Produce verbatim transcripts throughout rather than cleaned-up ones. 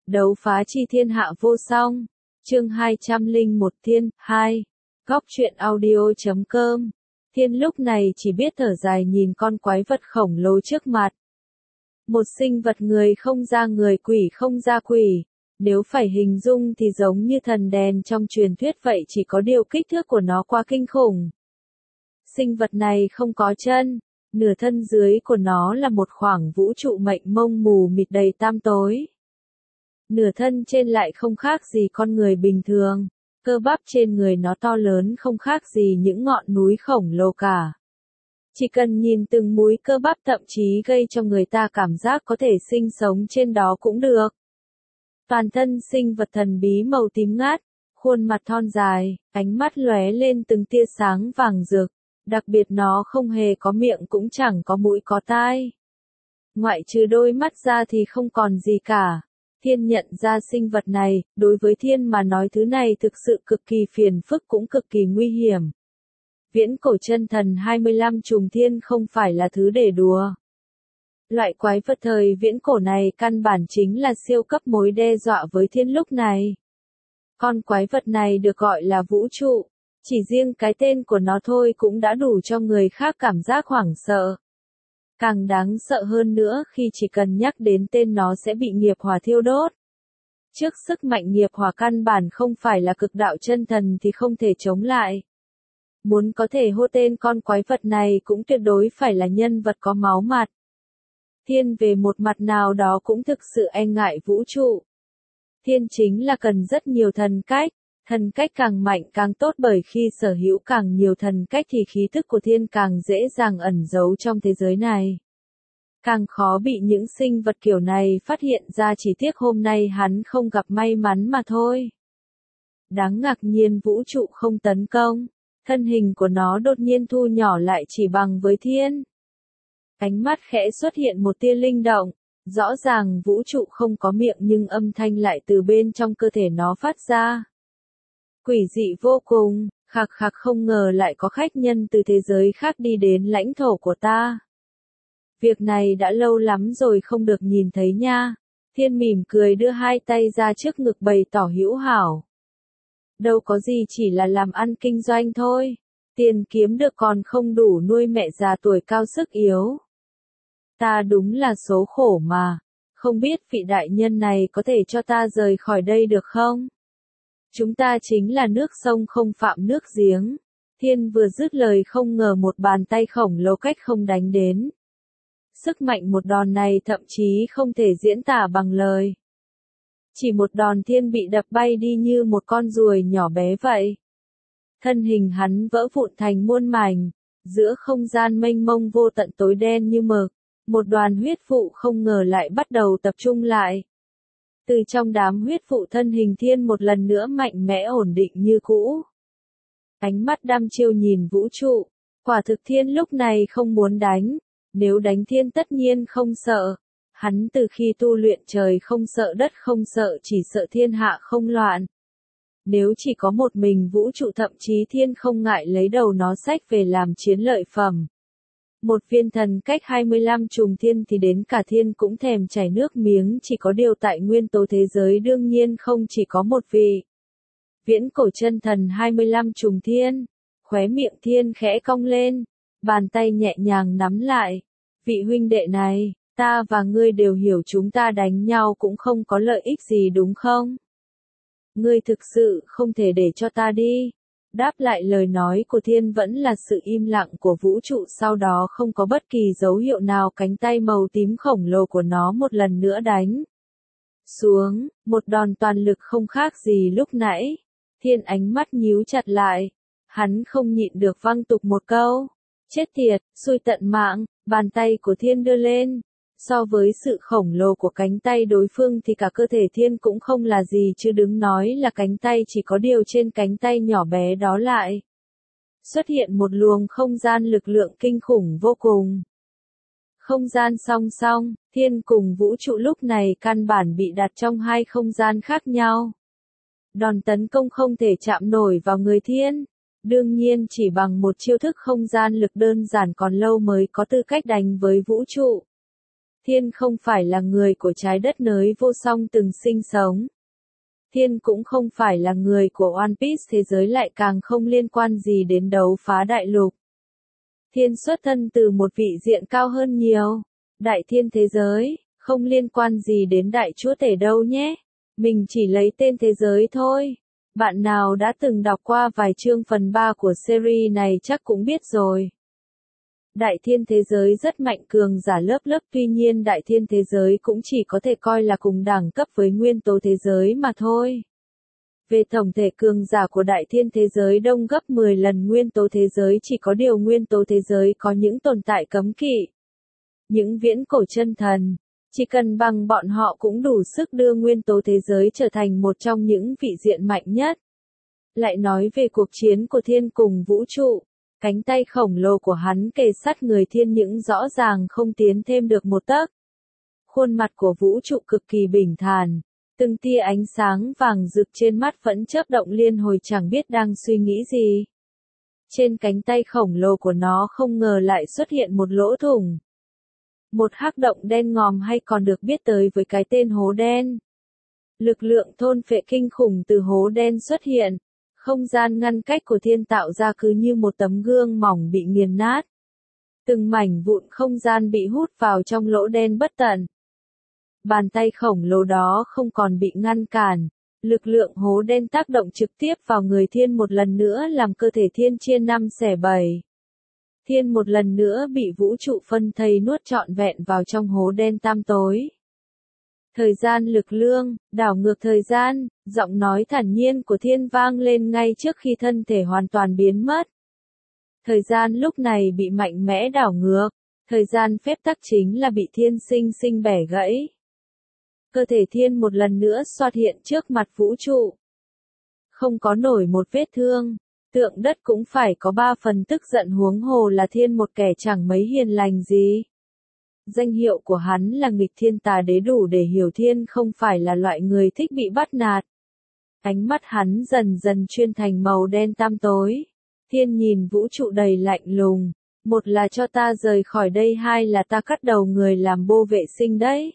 Đấu phá chi thiên hạ vô song. Chương hai trăm lẻ một Thiên, hai. Góc truyện audio chấm com. Thiên lúc này chỉ biết thở dài nhìn con quái vật khổng lồ trước mặt. Một sinh vật người không ra người, quỷ không ra quỷ. Nếu phải hình dung thì giống như thần đèn trong truyền thuyết vậy, chỉ có điều kích thước của nó quá kinh khủng. Sinh vật này không có chân, nửa thân dưới của nó là một khoảng vũ trụ mênh mông mù mịt đầy tăm tối. Nửa thân trên lại không khác gì con người bình thường, cơ bắp trên người nó to lớn không khác gì những ngọn núi khổng lồ cả. Chỉ cần nhìn từng múi cơ bắp thậm chí gây cho người ta cảm giác có thể sinh sống trên đó cũng được. Toàn thân sinh vật thần bí màu tím ngát, khuôn mặt thon dài, ánh mắt lóe lên từng tia sáng vàng rực, đặc biệt nó không hề có miệng cũng chẳng có mũi có tai. Ngoại trừ đôi mắt ra thì không còn gì cả. Thiên nhận ra sinh vật này, đối với Thiên mà nói thứ này thực sự cực kỳ phiền phức cũng cực kỳ nguy hiểm. Viễn cổ chân thần hai mươi lăm trùng thiên không phải là thứ để đùa. Loại quái vật thời viễn cổ này căn bản chính là siêu cấp mối đe dọa với Thiên lúc này. Con quái vật này được gọi là vũ trụ, chỉ riêng cái tên của nó thôi cũng đã đủ cho người khác cảm giác hoảng sợ. Càng đáng sợ hơn nữa khi chỉ cần nhắc đến tên nó sẽ bị nghiệp hỏa thiêu đốt. Trước sức mạnh nghiệp hỏa căn bản không phải là cực đạo chân thần thì không thể chống lại. Muốn có thể hô tên con quái vật này cũng tuyệt đối phải là nhân vật có máu mặt. Thiên về một mặt nào đó cũng thực sự e ngại vũ trụ. Thiên chính là cần rất nhiều thần cách, thần cách càng mạnh càng tốt, bởi khi sở hữu càng nhiều thần cách thì khí thức của Thiên càng dễ dàng ẩn giấu trong thế giới này. Càng khó bị những sinh vật kiểu này phát hiện ra, chỉ tiếc hôm nay hắn không gặp may mắn mà thôi. Đáng ngạc nhiên vũ trụ không tấn công, thân hình của nó đột nhiên thu nhỏ lại chỉ bằng với Thiên. Ánh mắt khẽ xuất hiện một tia linh động, rõ ràng vũ trụ không có miệng nhưng âm thanh lại từ bên trong cơ thể nó phát ra. Quỷ dị vô cùng, khạc khạc, không ngờ lại có khách nhân từ thế giới khác đi đến lãnh thổ của ta. Việc này đã lâu lắm rồi không được nhìn thấy nha. Thiên mỉm cười đưa hai tay ra trước ngực bày tỏ hữu hảo. Đâu có gì, chỉ là làm ăn kinh doanh thôi. Tiền kiếm được còn không đủ nuôi mẹ già tuổi cao sức yếu. Ta đúng là số khổ mà. Không biết vị đại nhân này có thể cho ta rời khỏi đây được không? Chúng ta chính là nước sông không phạm nước giếng. Thiên vừa dứt lời không ngờ một bàn tay khổng lồ cách không đánh đến. Sức mạnh một đòn này thậm chí không thể diễn tả bằng lời. Chỉ một đòn Thiên bị đập bay đi như một con ruồi nhỏ bé vậy. Thân hình hắn vỡ vụn thành muôn mảnh, giữa không gian mênh mông vô tận tối đen như mực, một đoàn huyết vụ không ngờ lại bắt đầu tập trung lại. Từ trong đám huyết vụ thân hình Thiên một lần nữa mạnh mẽ ổn định như cũ. Ánh mắt đăm chiêu nhìn vũ trụ, quả thực Thiên lúc này không muốn đánh, nếu đánh Thiên tất nhiên không sợ. Hắn từ khi tu luyện trời không sợ đất không sợ, chỉ sợ thiên hạ không loạn. Nếu chỉ có một mình vũ trụ thậm chí Thiên không ngại lấy đầu nó xách về làm chiến lợi phẩm. Một viên thần cách hai mươi lăm trùng thiên thì đến cả Thiên cũng thèm chảy nước miếng, chỉ có điều tại nguyên tố thế giới đương nhiên không chỉ có một vị. Viễn cổ chân thần hai mươi lăm trùng thiên, khóe miệng Thiên khẽ cong lên, bàn tay nhẹ nhàng nắm lại. Vị huynh đệ này, ta và ngươi đều hiểu chúng ta đánh nhau cũng không có lợi ích gì đúng không? Ngươi thực sự không thể để cho ta đi. Đáp lại lời nói của Thiên vẫn là sự im lặng của vũ trụ, sau đó không có bất kỳ dấu hiệu nào, cánh tay màu tím khổng lồ của nó một lần nữa đánh xuống, một đòn toàn lực không khác gì lúc nãy. Thiên ánh mắt nhíu chặt lại, hắn không nhịn được văng tục một câu, chết tiệt, xui tận mạng. Bàn tay của Thiên đưa lên, so với sự khổng lồ của cánh tay đối phương thì cả cơ thể Thiên cũng không là gì, chứ đừng nói là cánh tay, chỉ có điều trên cánh tay nhỏ bé đó lại xuất hiện một luồng không gian lực lượng kinh khủng vô cùng. Không gian song song, Thiên cùng vũ trụ lúc này căn bản bị đặt trong hai không gian khác nhau. Đòn tấn công không thể chạm nổi vào người Thiên. Đương nhiên chỉ bằng một chiêu thức không gian lực đơn giản còn lâu mới có tư cách đánh với vũ trụ. Thiên không phải là người của trái đất nới vô song từng sinh sống. Thiên cũng không phải là người của One Piece, thế giới lại càng không liên quan gì đến đấu phá đại lục. Thiên xuất thân từ một vị diện cao hơn nhiều. Đại thiên thế giới, không liên quan gì đến đại chúa tể đâu nhé. Mình chỉ lấy tên thế giới thôi. Bạn nào đã từng đọc qua vài chương phần ba của series này chắc cũng biết rồi. Đại thiên thế giới rất mạnh, cường giả lớp lớp, tuy nhiên đại thiên thế giới cũng chỉ có thể coi là cùng đẳng cấp với nguyên tố thế giới mà thôi. Về tổng thể, cường giả của đại thiên thế giới đông gấp mười lần nguyên tố thế giới, chỉ có điều nguyên tố thế giới có những tồn tại cấm kỵ. Những viễn cổ chân thần, chỉ cần bằng bọn họ cũng đủ sức đưa nguyên tố thế giới trở thành một trong những vị diện mạnh nhất. Lại nói về cuộc chiến của thiên cùng vũ trụ, cánh tay khổng lồ của hắn kề sát người thiên nhưng rõ ràng không tiến thêm được một tấc. Khuôn mặt của vũ trụ cực kỳ bình thản, từng tia ánh sáng vàng rực trên mắt vẫn chớp động liên hồi, chẳng biết đang suy nghĩ gì. Trên cánh tay khổng lồ của nó không ngờ lại xuất hiện một lỗ thủng. Một hắc động đen ngòm, hay còn được biết tới với cái tên hố đen. Lực lượng thôn phệ kinh khủng từ hố đen xuất hiện. Không gian ngăn cách của thiên tạo ra cứ như một tấm gương mỏng bị nghiền nát. Từng mảnh vụn không gian bị hút vào trong lỗ đen bất tận. Bàn tay khổng lồ đó không còn bị ngăn cản. Lực lượng hố đen tác động trực tiếp vào người thiên, một lần nữa làm cơ thể thiên chia năm xẻ bảy. Thiên một lần nữa bị vũ trụ phân thây nuốt trọn vẹn vào trong hố đen tăm tối. Thời gian lực lương, đảo ngược thời gian, giọng nói thản nhiên của thiên vang lên ngay trước khi thân thể hoàn toàn biến mất. Thời gian lúc này bị mạnh mẽ đảo ngược, thời gian phép tắc chính là bị thiên sinh sinh bẻ gãy. Cơ thể thiên một lần nữa xuất hiện trước mặt vũ trụ. Không có nổi một vết thương, tượng đất cũng phải có ba phần tức giận, huống hồ là thiên, một kẻ chẳng mấy hiền lành gì. Danh hiệu của hắn là nghịch thiên tà đế, đủ để hiểu thiên không phải là loại người thích bị bắt nạt. Ánh mắt hắn dần dần chuyên thành màu đen tăm tối. Thiên nhìn vũ trụ đầy lạnh lùng. Một là cho ta rời khỏi đây, hai là ta cắt đầu người làm bô vệ sinh đấy.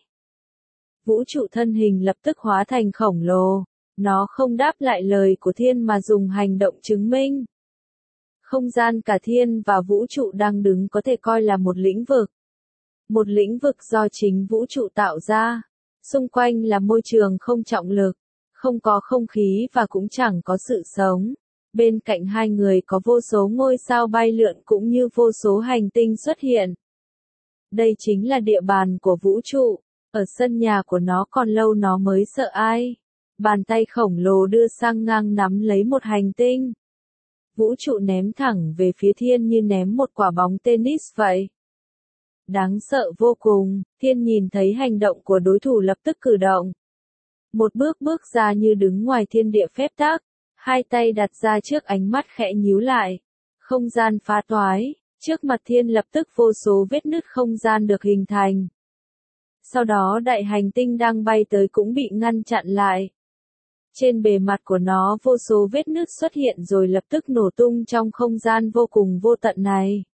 Vũ trụ thân hình lập tức hóa thành khổng lồ. Nó không đáp lại lời của thiên mà dùng hành động chứng minh. Không gian cả thiên và vũ trụ đang đứng có thể coi là một lĩnh vực. Một lĩnh vực do chính vũ trụ tạo ra. Xung quanh là môi trường không trọng lực, không có không khí và cũng chẳng có sự sống. Bên cạnh hai người có vô số ngôi sao bay lượn cũng như vô số hành tinh xuất hiện. Đây chính là địa bàn của vũ trụ. Ở sân nhà của nó còn lâu nó mới sợ ai. Bàn tay khổng lồ đưa sang ngang nắm lấy một hành tinh. Vũ trụ ném thẳng về phía thiên như ném một quả bóng tennis vậy. Đáng sợ vô cùng, thiên nhìn thấy hành động của đối thủ lập tức cử động. Một bước bước ra như đứng ngoài thiên địa phép tắc, hai tay đặt ra trước, ánh mắt khẽ nhíu lại. Không gian phá toái, trước mặt thiên lập tức vô số vết nứt không gian được hình thành. Sau đó đại hành tinh đang bay tới cũng bị ngăn chặn lại. Trên bề mặt của nó vô số vết nứt xuất hiện rồi lập tức nổ tung trong không gian vô cùng vô tận này.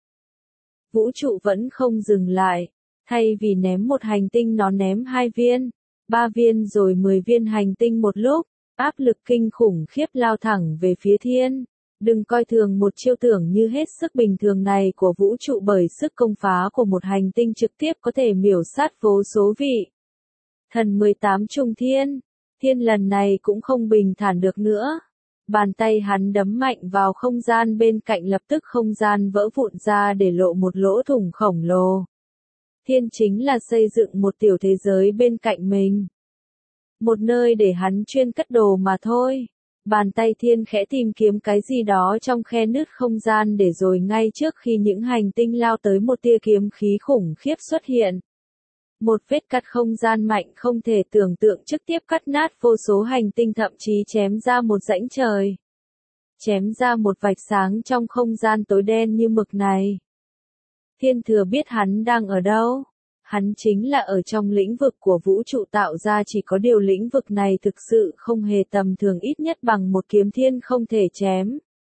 Vũ trụ vẫn không dừng lại. Thay vì ném một hành tinh nó ném hai viên, ba viên rồi mười viên hành tinh một lúc. Áp lực kinh khủng khiếp lao thẳng về phía thiên. Đừng coi thường một chiêu tưởng như hết sức bình thường này của vũ trụ, bởi sức công phá của một hành tinh trực tiếp có thể miểu sát vô số vị. Thần mười tám trùng thiên. Thiên lần này cũng không bình thản được nữa. Bàn tay hắn đấm mạnh vào không gian bên cạnh, lập tức không gian vỡ vụn ra để lộ một lỗ thủng khổng lồ. Thiên chính là xây dựng một tiểu thế giới bên cạnh mình. Một nơi để hắn chuyên cất đồ mà thôi. Bàn tay thiên khẽ tìm kiếm cái gì đó trong khe nứt không gian, để rồi ngay trước khi những hành tinh lao tới, một tia kiếm khí khủng khiếp xuất hiện. Một vết cắt không gian mạnh không thể tưởng tượng trực tiếp cắt nát vô số hành tinh, thậm chí chém ra một rãnh trời. Chém ra một vạch sáng trong không gian tối đen như mực này. Thiên thừa biết hắn đang ở đâu. Hắn chính là ở trong lĩnh vực của vũ trụ tạo ra, chỉ có điều lĩnh vực này thực sự không hề tầm thường, ít nhất bằng một kiếm thiên không thể chém.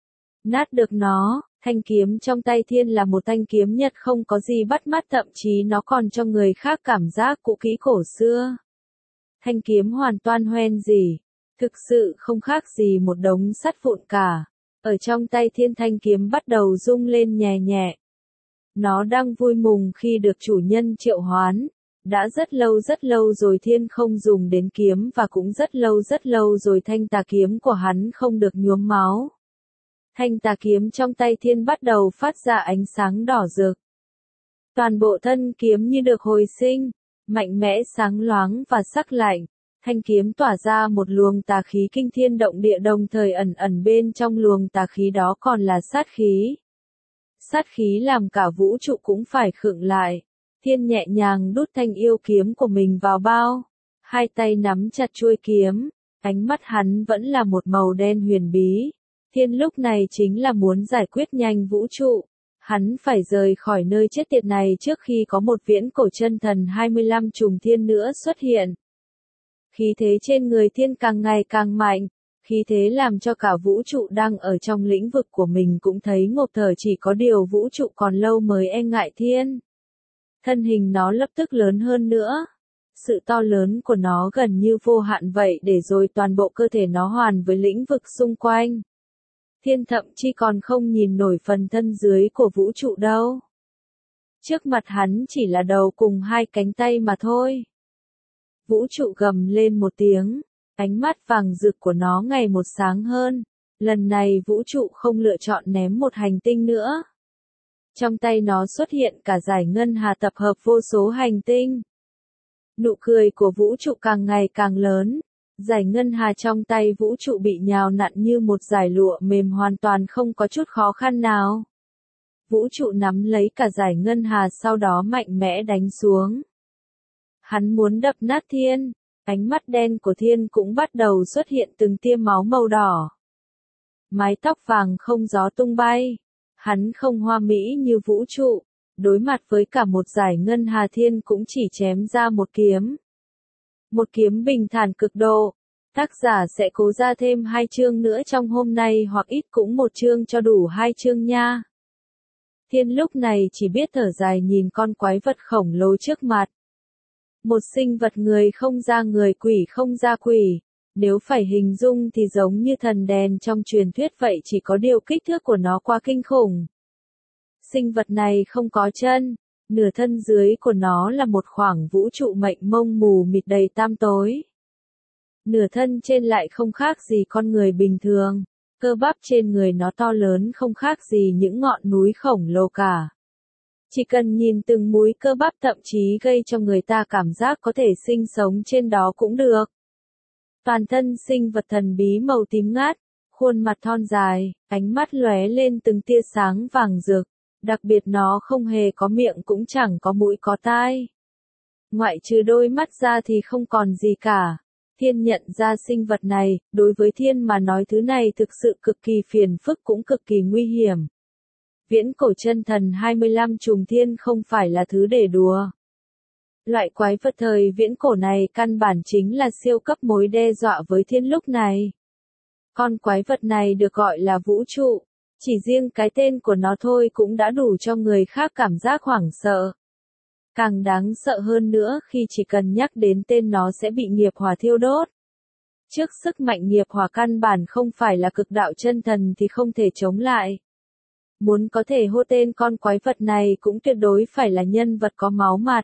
Nát được nó, thanh kiếm trong tay Thiên là một thanh kiếm nhật không có gì bắt mắt, thậm chí nó còn cho người khác cảm giác cũ kỹ cổ xưa. Thanh kiếm hoàn toàn hoen gì, thực sự không khác gì một đống sắt vụn cả. Ở trong tay Thiên, thanh kiếm bắt đầu rung lên nhẹ nhẹ. Nó đang vui mừng khi được chủ nhân triệu hoán. Đã rất lâu rất lâu rồi Thiên không dùng đến kiếm, và cũng rất lâu rất lâu rồi thanh tà kiếm của hắn không được nhuốm máu. Thanh tà kiếm trong tay Thiên bắt đầu phát ra ánh sáng đỏ rực. Toàn bộ thân kiếm như được hồi sinh, mạnh mẽ sáng loáng và sắc lạnh. Thanh kiếm tỏa ra một luồng tà khí kinh thiên động địa, đồng thời ẩn ẩn bên trong luồng tà khí đó còn là sát khí. Sát khí làm cả vũ trụ cũng phải khựng lại. Thiên nhẹ nhàng đút thanh yêu kiếm của mình vào bao. Hai tay nắm chặt chuôi kiếm. Ánh mắt hắn vẫn là một màu đen huyền bí. Thiên lúc này chính là muốn giải quyết nhanh vũ trụ. Hắn phải rời khỏi nơi chết tiệt này trước khi có một viễn cổ chân thần hai mươi lăm trùng thiên nữa xuất hiện. Khí thế trên người Thiên càng ngày càng mạnh. Khí thế làm cho cả vũ trụ đang ở trong lĩnh vực của mình cũng thấy ngộp thở, chỉ có điều vũ trụ còn lâu mới e ngại Thiên. Thân hình nó lập tức lớn hơn nữa. Sự to lớn của nó gần như vô hạn vậy, để rồi toàn bộ cơ thể nó hoàn với lĩnh vực xung quanh. Thiên thậm chí còn không nhìn nổi phần thân dưới của vũ trụ đâu. Trước mặt hắn chỉ là đầu cùng hai cánh tay mà thôi. Vũ trụ gầm lên một tiếng, ánh mắt vàng rực của nó ngày một sáng hơn. Lần này vũ trụ không lựa chọn ném một hành tinh nữa. Trong tay nó xuất hiện cả dải ngân hà tập hợp vô số hành tinh. Nụ cười của vũ trụ càng ngày càng lớn. Dải ngân hà trong tay vũ trụ bị nhào nặn như một dải lụa mềm, hoàn toàn không có chút khó khăn nào. Vũ trụ nắm lấy cả dải ngân hà, sau đó mạnh mẽ đánh xuống. Hắn muốn đập nát Thiên. Ánh mắt đen của Thiên cũng bắt đầu xuất hiện từng tia máu màu đỏ. Mái tóc vàng không gió tung bay. Hắn không hoa mỹ như vũ trụ. Đối mặt với cả một dải ngân hà, Thiên cũng chỉ chém ra một kiếm. Một kiếm bình thản cực độ. Tác giả sẽ cố ra thêm hai chương nữa trong hôm nay, hoặc ít cũng một chương cho đủ hai chương nha. Thiên lúc này chỉ biết thở dài nhìn con quái vật khổng lồ trước mặt. Một sinh vật người không ra người, quỷ không ra quỷ. Nếu phải hình dung thì giống như thần đèn trong truyền thuyết vậy, chỉ có điều kích thước của nó quá kinh khủng. Sinh vật này không có chân. Nửa thân dưới của nó là một khoảng vũ trụ mênh mông mù mịt đầy tăm tối. Nửa thân trên lại không khác gì con người bình thường. Cơ bắp trên người nó to lớn không khác gì những ngọn núi khổng lồ cả. Chỉ cần nhìn từng múi cơ bắp thậm chí gây cho người ta cảm giác có thể sinh sống trên đó cũng được. Toàn thân sinh vật thần bí màu tím ngát, khuôn mặt thon dài, ánh mắt lóe lên từng tia sáng vàng rực. Đặc biệt nó không hề có miệng, cũng chẳng có mũi có tai. Ngoại trừ đôi mắt ra thì không còn gì cả. Thiên nhận ra sinh vật này, đối với Thiên mà nói thứ này thực sự cực kỳ phiền phức, cũng cực kỳ nguy hiểm. Viễn cổ chân thần hai mươi lăm trùng thiên không phải là thứ để đùa. Loại quái vật thời viễn cổ này căn bản chính là siêu cấp mối đe dọa với Thiên lúc này. Con quái vật này được gọi là vũ trụ. Chỉ riêng cái tên của nó thôi cũng đã đủ cho người khác cảm giác hoảng sợ. Càng đáng sợ hơn nữa khi chỉ cần nhắc đến tên nó sẽ bị nghiệp hỏa thiêu đốt. Trước sức mạnh nghiệp hỏa căn bản không phải là cực đạo chân thần thì không thể chống lại. Muốn có thể hô tên con quái vật này cũng tuyệt đối phải là nhân vật có máu mặt.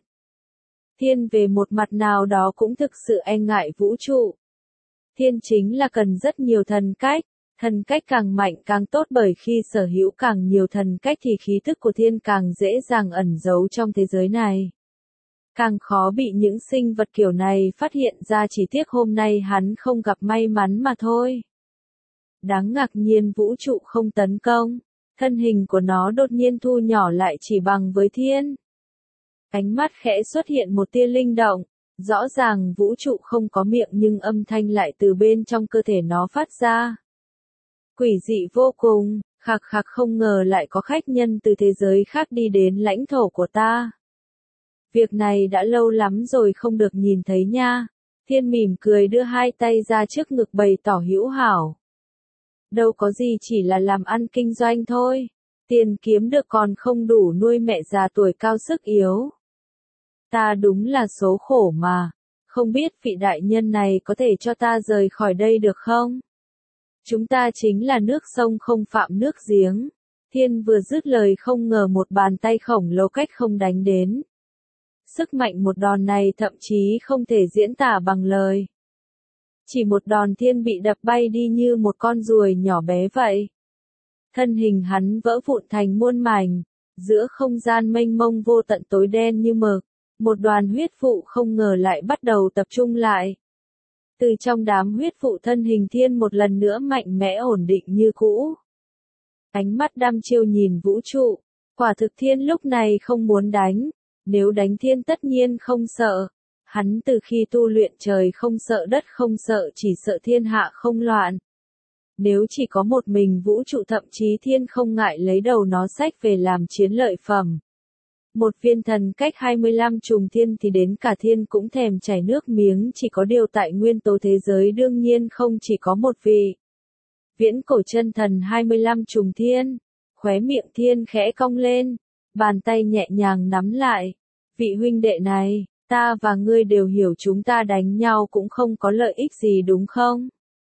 Thiên về một mặt nào đó cũng thực sự e ngại vũ trụ. Thiên chính là cần rất nhiều thần cách. Thần cách càng mạnh càng tốt, bởi khi sở hữu càng nhiều thần cách thì khí thức của Thiên càng dễ dàng ẩn giấu trong thế giới này. Càng khó bị những sinh vật kiểu này phát hiện ra, chỉ tiếc hôm nay hắn không gặp may mắn mà thôi. Đáng ngạc nhiên vũ trụ không tấn công. Thân hình của nó đột nhiên thu nhỏ lại chỉ bằng với Thiên. Ánh mắt khẽ xuất hiện một tia linh động. Rõ ràng vũ trụ không có miệng nhưng âm thanh lại từ bên trong cơ thể nó phát ra. Quỷ dị vô cùng, khạc khạc, không ngờ lại có khách nhân từ thế giới khác đi đến lãnh thổ của ta. Việc này đã lâu lắm rồi không được nhìn thấy nha. Thiên mỉm cười đưa hai tay ra trước ngực bày tỏ hữu hảo. Đâu có gì, chỉ là làm ăn kinh doanh thôi. Tiền kiếm được còn không đủ nuôi mẹ già tuổi cao sức yếu. Ta đúng là số khổ mà. Không biết vị đại nhân này có thể cho ta rời khỏi đây được không? Chúng ta chính là nước sông không phạm nước giếng. Thiên vừa dứt lời không ngờ một bàn tay khổng lồ cách không đánh đến. Sức mạnh một đòn này thậm chí không thể diễn tả bằng lời. Chỉ một đòn Thiên bị đập bay đi như một con ruồi nhỏ bé vậy. Thân hình hắn vỡ vụn thành muôn mảnh, giữa không gian mênh mông vô tận tối đen như mực, một đoàn huyết vụ không ngờ lại bắt đầu tập trung lại. Từ trong đám huyết vụ thân hình Thiên một lần nữa mạnh mẽ ổn định như cũ. Ánh mắt đăm chiêu nhìn vũ trụ, quả thực Thiên lúc này không muốn đánh, nếu đánh Thiên tất nhiên không sợ. Hắn từ khi tu luyện trời không sợ đất không sợ, chỉ sợ thiên hạ không loạn. Nếu chỉ có một mình vũ trụ thậm chí Thiên không ngại lấy đầu nó xách về làm chiến lợi phẩm. Một viên thần cách hai mươi lăm trùng thiên thì đến cả Thiên cũng thèm chảy nước miếng, chỉ có điều tại nguyên tố thế giới đương nhiên không chỉ có một vị. Viễn cổ chân thần hai mươi lăm trùng thiên, khóe miệng Thiên khẽ cong lên, bàn tay nhẹ nhàng nắm lại. Vị huynh đệ này, ta và ngươi đều hiểu chúng ta đánh nhau cũng không có lợi ích gì đúng không?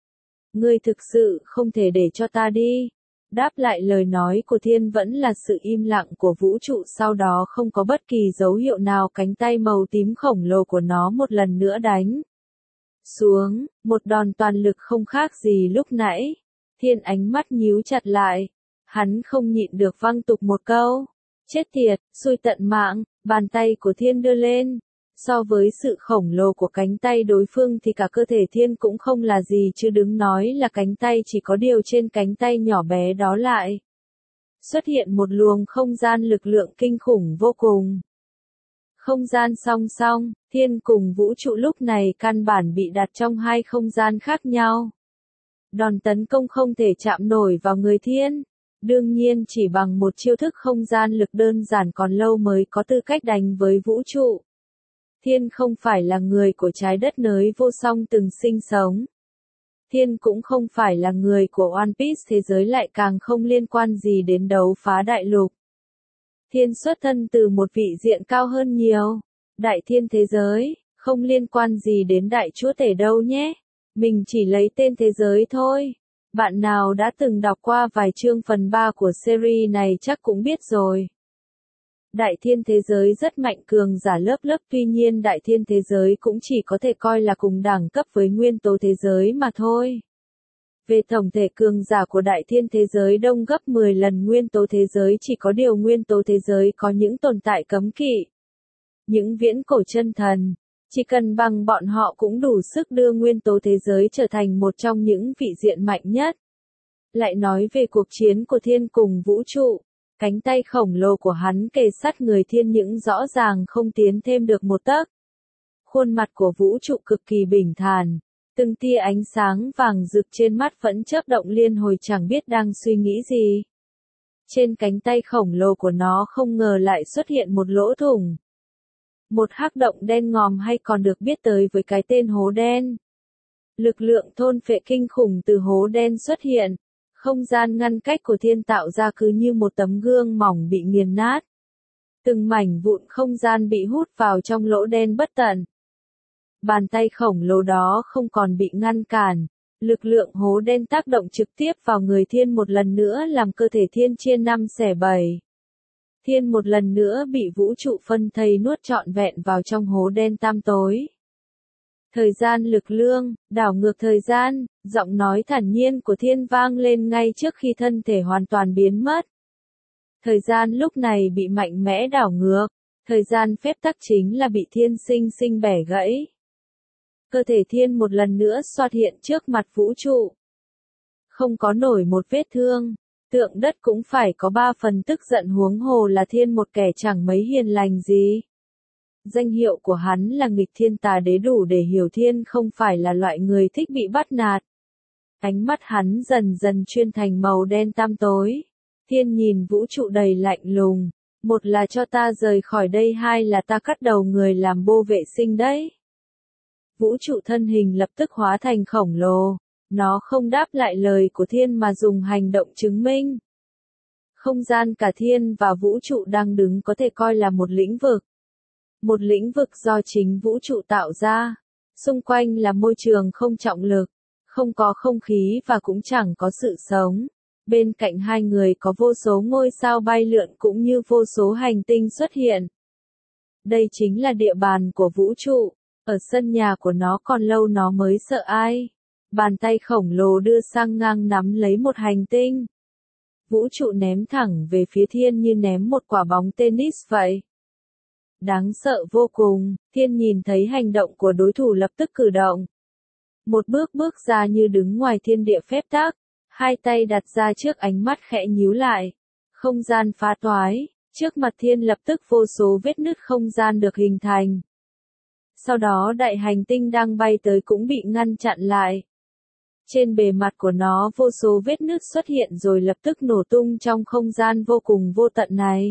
Ngươi thực sự không thể để cho ta đi. Đáp lại lời nói của Thiên vẫn là sự im lặng của vũ trụ, sau đó không có bất kỳ dấu hiệu nào, cánh tay màu tím khổng lồ của nó một lần nữa đánh xuống, một đòn toàn lực không khác gì lúc nãy. Thiên ánh mắt nhíu chặt lại, hắn không nhịn được văng tục một câu, chết tiệt, xui tận mạng. Bàn tay của Thiên đưa lên, so với sự khổng lồ của cánh tay đối phương thì cả cơ thể Thiên cũng không là gì, chứ đừng nói là cánh tay, chỉ có điều trên cánh tay nhỏ bé đó lại xuất hiện một luồng không gian lực lượng kinh khủng vô cùng. Không gian song song, Thiên cùng vũ trụ lúc này căn bản bị đặt trong hai không gian khác nhau. Đòn tấn công không thể chạm nổi vào người Thiên. Đương nhiên chỉ bằng một chiêu thức không gian lực đơn giản còn lâu mới có tư cách đánh với vũ trụ. Thiên không phải là người của trái đất nới vô song từng sinh sống. Thiên cũng không phải là người của One Piece, thế giới lại càng không liên quan gì đến đấu phá đại lục. Thiên xuất thân từ một vị diện cao hơn nhiều. Đại thiên thế giới, không liên quan gì đến đại chúa tể đâu nhé. Mình chỉ lấy tên thế giới thôi. Bạn nào đã từng đọc qua vài chương phần ba của series này chắc cũng biết rồi. Đại thiên thế giới rất mạnh, cường giả lớp lớp, tuy nhiên đại thiên thế giới cũng chỉ có thể coi là cùng đẳng cấp với nguyên tố thế giới mà thôi. Về tổng thể cường giả của đại thiên thế giới đông gấp mười lần nguyên tố thế giới, chỉ có điều nguyên tố thế giới có những tồn tại cấm kỵ. Những viễn cổ chân thần, chỉ cần bằng bọn họ cũng đủ sức đưa nguyên tố thế giới trở thành một trong những vị diện mạnh nhất. Lại nói về cuộc chiến của Thiên cùng vũ trụ, cánh tay khổng lồ của hắn kề sát người Thiên nhưng rõ ràng không tiến thêm được một tấc. Khuôn mặt của vũ trụ cực kỳ bình thản, từng tia ánh sáng vàng rực trên mắt vẫn chớp động liên hồi, chẳng biết đang suy nghĩ gì. Trên cánh tay khổng lồ của nó không ngờ lại xuất hiện một lỗ thủng. Một hắc động đen ngòm, hay còn được biết tới với cái tên hố đen. Lực lượng thôn phệ kinh khủng từ hố đen xuất hiện. Không gian ngăn cách của Thiên tạo ra cứ như một tấm gương mỏng bị nghiền nát. Từng mảnh vụn không gian bị hút vào trong lỗ đen bất tận. Bàn tay khổng lồ đó không còn bị ngăn cản. Lực lượng hố đen tác động trực tiếp vào người Thiên, một lần nữa làm cơ thể Thiên chia năm xẻ bảy. Thiên một lần nữa bị vũ trụ phân thây nuốt trọn vẹn vào trong hố đen tăm tối. Thời gian lực lương, đảo ngược thời gian, giọng nói thản nhiên của Thiên vang lên ngay trước khi thân thể hoàn toàn biến mất. Thời gian lúc này bị mạnh mẽ đảo ngược, thời gian phép tắc chính là bị Thiên sinh sinh bẻ gãy. Cơ thể Thiên một lần nữa xuất hiện trước mặt vũ trụ. Không có nổi một vết thương, tượng đất cũng phải có ba phần tức giận, huống hồ là Thiên một kẻ chẳng mấy hiền lành gì. Danh hiệu của hắn là nghịch thiên tà đế đủ để hiểu Thiên không phải là loại người thích bị bắt nạt. Ánh mắt hắn dần dần chuyên thành màu đen tăm tối. Thiên nhìn vũ trụ đầy lạnh lùng. Một là cho ta rời khỏi đây, hai là ta cắt đầu người làm bô vệ sinh đấy. Vũ trụ thân hình lập tức hóa thành khổng lồ. Nó không đáp lại lời của thiên mà dùng hành động chứng minh. Không gian cả thiên và vũ trụ đang đứng có thể coi là một lĩnh vực. Một lĩnh vực do chính vũ trụ tạo ra. Xung quanh là môi trường không trọng lực, không có không khí và cũng chẳng có sự sống. Bên cạnh hai người có vô số ngôi sao bay lượn cũng như vô số hành tinh xuất hiện. Đây chính là địa bàn của vũ trụ. Ở sân nhà của nó còn lâu nó mới sợ ai. Bàn tay khổng lồ đưa sang ngang nắm lấy một hành tinh. Vũ trụ ném thẳng về phía thiên như ném một quả bóng tennis vậy. Đáng sợ vô cùng, thiên nhìn thấy hành động của đối thủ lập tức cử động. Một bước bước ra như đứng ngoài thiên địa phép tắc, hai tay đặt ra trước ánh mắt khẽ nhíu lại. Không gian phá toái, trước mặt thiên lập tức vô số vết nứt không gian được hình thành. Sau đó đại hành tinh đang bay tới cũng bị ngăn chặn lại. Trên bề mặt của nó vô số vết nứt xuất hiện rồi lập tức nổ tung trong không gian vô cùng vô tận này.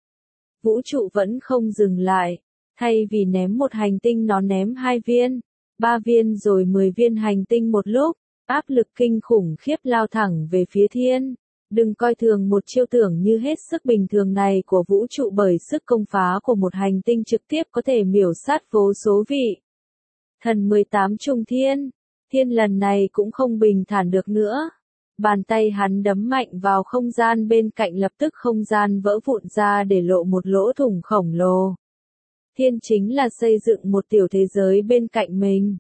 Vũ trụ vẫn không dừng lại, thay vì ném một hành tinh nó ném hai viên, ba viên rồi mười viên hành tinh một lúc, áp lực kinh khủng khiếp lao thẳng về phía thiên. Đừng coi thường một chiêu tưởng như hết sức bình thường này của vũ trụ bởi sức công phá của một hành tinh trực tiếp có thể miểu sát vô số vị. Thần mười tám trùng thiên, thiên lần này cũng không bình thản được nữa. Bàn tay hắn đấm mạnh vào không gian bên cạnh lập tức không gian vỡ vụn ra để lộ một lỗ thủng khổng lồ. Thiên chính là xây dựng một tiểu thế giới bên cạnh mình.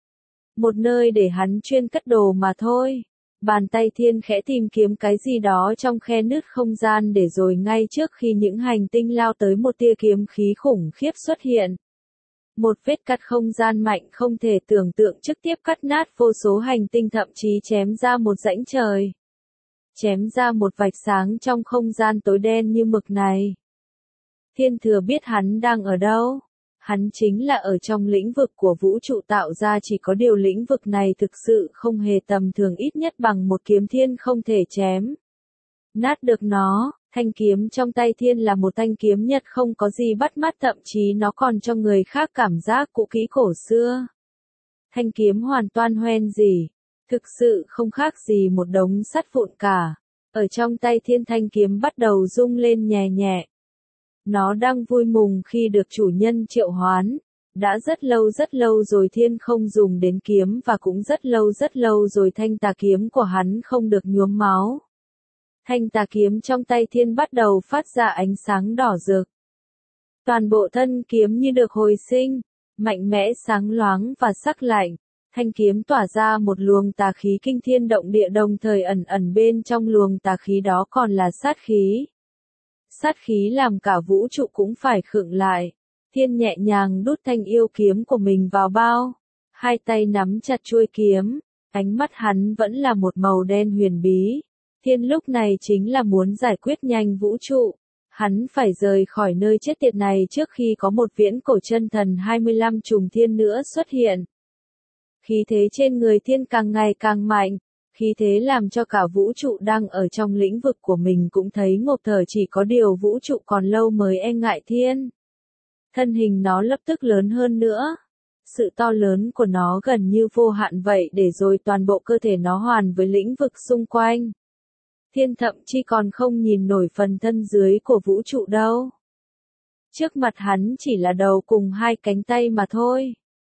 Một nơi để hắn chuyên cất đồ mà thôi. Bàn tay thiên khẽ tìm kiếm cái gì đó trong khe nứt không gian để rồi ngay trước khi những hành tinh lao tới một tia kiếm khí khủng khiếp xuất hiện. Một vết cắt không gian mạnh không thể tưởng tượng trực tiếp cắt nát vô số hành tinh thậm chí chém ra một rãnh trời. Chém ra một vạch sáng trong không gian tối đen như mực này. Thiên thừa biết hắn đang ở đâu. Hắn chính là ở trong lĩnh vực của vũ trụ tạo ra chỉ có điều lĩnh vực này thực sự không hề tầm thường ít nhất bằng một kiếm thiên không thể chém. Nát được nó, thanh kiếm trong tay thiên là một thanh kiếm nhật không có gì bắt mắt thậm chí nó còn cho người khác cảm giác cũ kỹ cổ xưa. Thanh kiếm hoàn toàn hoen gì, thực sự không khác gì một đống sắt vụn cả. Ở trong tay thiên thanh kiếm bắt đầu rung lên nhẹ nhẹ. Nó đang vui mừng khi được chủ nhân triệu hoán. Đã rất lâu rất lâu rồi thiên không dùng đến kiếm và cũng rất lâu rất lâu rồi thanh tà kiếm của hắn không được nhuốm máu. Thanh tà kiếm trong tay thiên bắt đầu phát ra ánh sáng đỏ rực. Toàn bộ thân kiếm như được hồi sinh, mạnh mẽ sáng loáng và sắc lạnh. Thanh kiếm tỏa ra một luồng tà khí kinh thiên động địa đồng thời ẩn ẩn bên trong luồng tà khí đó còn là sát khí. Sát khí làm cả vũ trụ cũng phải khựng lại. Thiên nhẹ nhàng đút thanh yêu kiếm của mình vào bao. Hai tay nắm chặt chuôi kiếm. Ánh mắt hắn vẫn là một màu đen huyền bí. Thiên lúc này chính là muốn giải quyết nhanh vũ trụ. Hắn phải rời khỏi nơi chết tiệt này trước khi có một viễn cổ chân thần hai mươi lăm trùng thiên nữa xuất hiện. Khí thế trên người thiên càng ngày càng mạnh. Khí thế làm cho cả vũ trụ đang ở trong lĩnh vực của mình cũng thấy ngộp thở chỉ có điều vũ trụ còn lâu mới e ngại thiên. Thân hình nó lập tức lớn hơn nữa. Sự to lớn của nó gần như vô hạn vậy để rồi toàn bộ cơ thể nó hoàn với lĩnh vực xung quanh. Thiên thậm chí còn không nhìn nổi phần thân dưới của vũ trụ đâu. Trước mặt hắn chỉ là đầu cùng hai cánh tay mà thôi.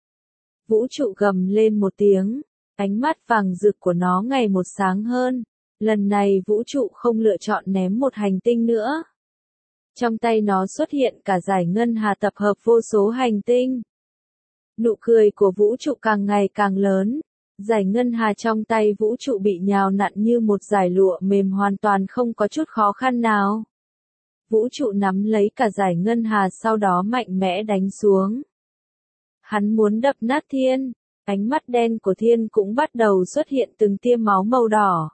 Vũ trụ gầm lên một tiếng. Ánh mắt vàng rực của nó ngày một sáng hơn. Lần này vũ trụ không lựa chọn ném một hành tinh nữa. Trong tay nó xuất hiện cả dải ngân hà tập hợp vô số hành tinh. Nụ cười của vũ trụ càng ngày càng lớn. Dải ngân hà trong tay vũ trụ bị nhào nặn như một dải lụa mềm hoàn toàn không có chút khó khăn nào. Vũ trụ nắm lấy cả dải ngân hà sau đó mạnh mẽ đánh xuống. Hắn muốn đập nát thiên. Ánh mắt đen của thiên cũng bắt đầu xuất hiện từng tia máu màu đỏ.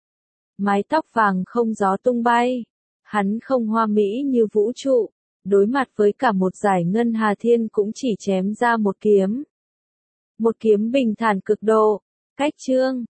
Mái tóc vàng không gió tung bay. Hắn không hoa mỹ như vũ trụ. Đối mặt với cả một dải ngân hà thiên cũng chỉ chém ra một kiếm. Một kiếm bình thản cực độ. Cách chương.